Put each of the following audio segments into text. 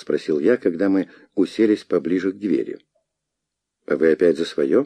спросил я, когда мы уселись поближе к двери. «А вы опять за свое?»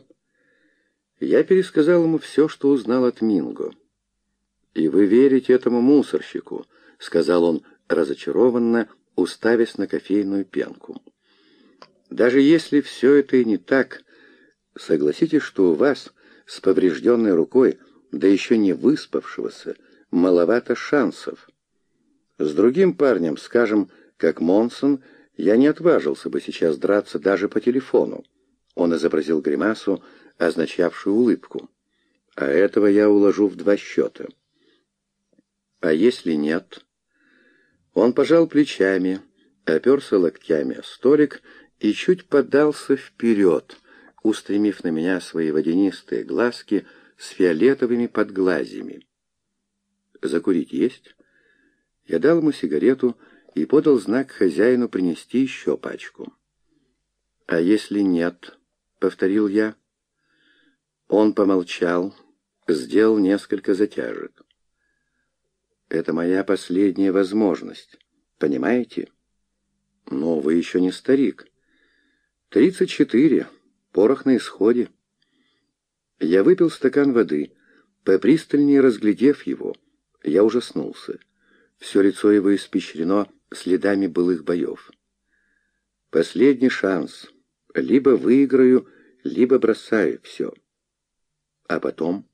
Я пересказал ему все, что узнал от Минго. «И вы верите этому мусорщику?» — сказал он разочарованно, уставясь на кофейную пенку. «Даже если все это и не так, согласитесь, что у вас с поврежденной рукой, да еще не выспавшегося, маловато шансов. С другим парнем, скажем, как Монсон, я не отважился бы сейчас драться даже по телефону». Он изобразил гримасу, означавшую улыбку. «А этого я уложу в 2 счета». «А если нет?» Он пожал плечами, оперся локтями о столик и чуть подался вперед, устремив на меня свои водянистые глазки с фиолетовыми подглазьями. «Закурить есть?» Я дал ему сигарету и подал знак хозяину принести еще пачку. «А если нет?» — повторил я. Он помолчал, сделал несколько затяжек. «Это моя последняя возможность, понимаете? Но вы еще не старик. 34, порох на исходе». Я выпил стакан воды, попристальнее разглядев его. Я ужаснулся. Все лицо его испещрено следами былых боев. «Последний шанс. Либо выиграю, либо бросаю все». А потом...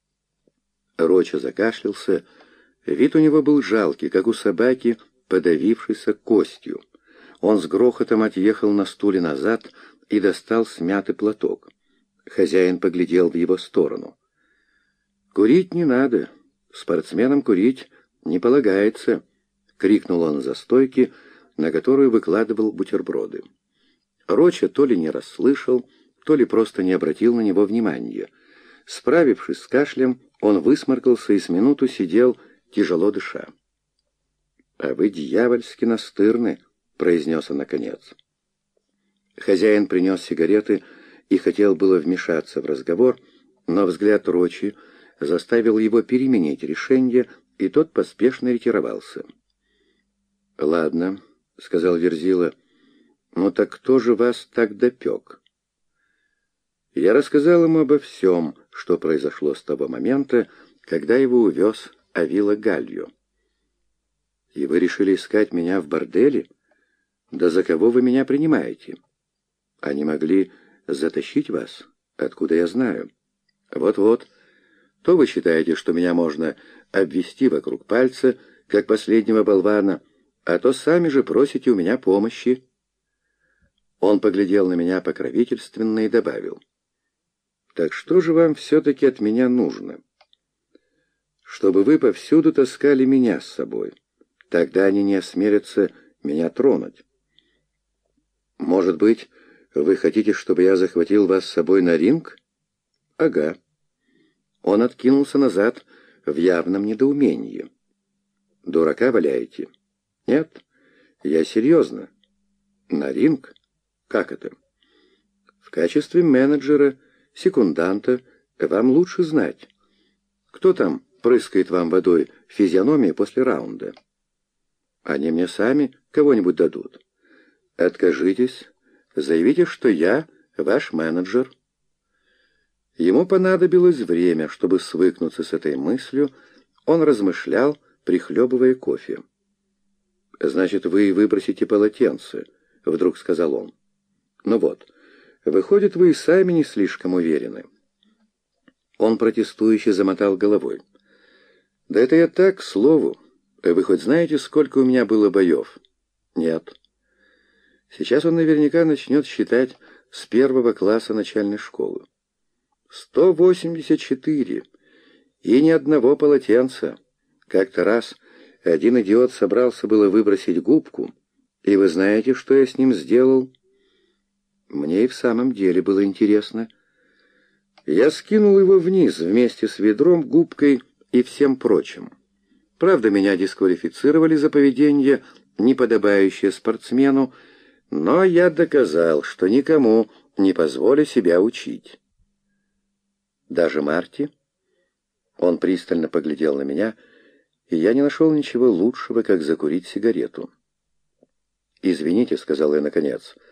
Роча закашлялся. Вид у него был жалкий, как у собаки, подавившейся костью. Он с грохотом отъехал на стуле назад и достал смятый платок. Хозяин поглядел в его сторону. «Курить не надо. Спортсменам курить не полагается», — крикнул он за стойки, на которую выкладывал бутерброды. Роча то ли не расслышал, то ли просто не обратил на него внимания. Справившись с кашлем, он высморкался и с минуту сидел, тяжело дыша. «А вы дьявольски настырны», — произнес он наконец. Хозяин принес сигареты и хотел было вмешаться в разговор, но взгляд Рочи заставил его переменить решение, и тот поспешно ретировался. «Ладно», — сказал Верзила, — «ну так кто же вас так допек?» Я рассказал ему обо всем, что произошло с того момента, когда его увез Авила Галью. «И вы решили искать меня в борделе? Да за кого вы меня принимаете? Они могли затащить вас, откуда я знаю. Вот-вот, то вы считаете, что меня можно обвести вокруг пальца, как последнего болвана, а то сами же просите у меня помощи». Он поглядел на меня покровительственно и добавил: «Так что же вам все-таки от меня нужно?» «Чтобы вы повсюду таскали меня с собой. Тогда они не осмелятся меня тронуть». «Может быть, вы хотите, чтобы я захватил вас с собой на ринг?» «Ага». Он откинулся назад в явном недоумении. «Дурака валяете?» «Нет, я серьезно». «На ринг? Как это?» «В качестве менеджера, секунданта, вам лучше знать. Кто там прыскает вам водой в физиономии после раунда? Они мне сами кого-нибудь дадут. Откажитесь, заявите, что я ваш менеджер». Ему понадобилось время, чтобы свыкнуться с этой мыслью. Он размышлял, прихлебывая кофе. «Значит, вы выбросите полотенце», — вдруг сказал он. «Ну вот, выходит, вы и сами не слишком уверены». Он протестующе замотал головой. «Да это я так, к слову. Вы хоть знаете, сколько у меня было боев?» «Нет». Сейчас он наверняка начнет считать с 1 класса начальной школы. 184. И ни одного полотенца. Как-то раз один идиот собрался было выбросить губку, и вы знаете, что я с ним сделал? Мне и в самом деле было интересно. Я скинул его вниз вместе с ведром, губкой и всем прочим. Правда, меня дисквалифицировали за поведение, неподобающее спортсмену, но я доказал, что никому не позволю себя учить. Даже Марти? Он пристально поглядел на меня, и я не нашел ничего лучшего, как закурить сигарету. «Извините», — сказал я наконец,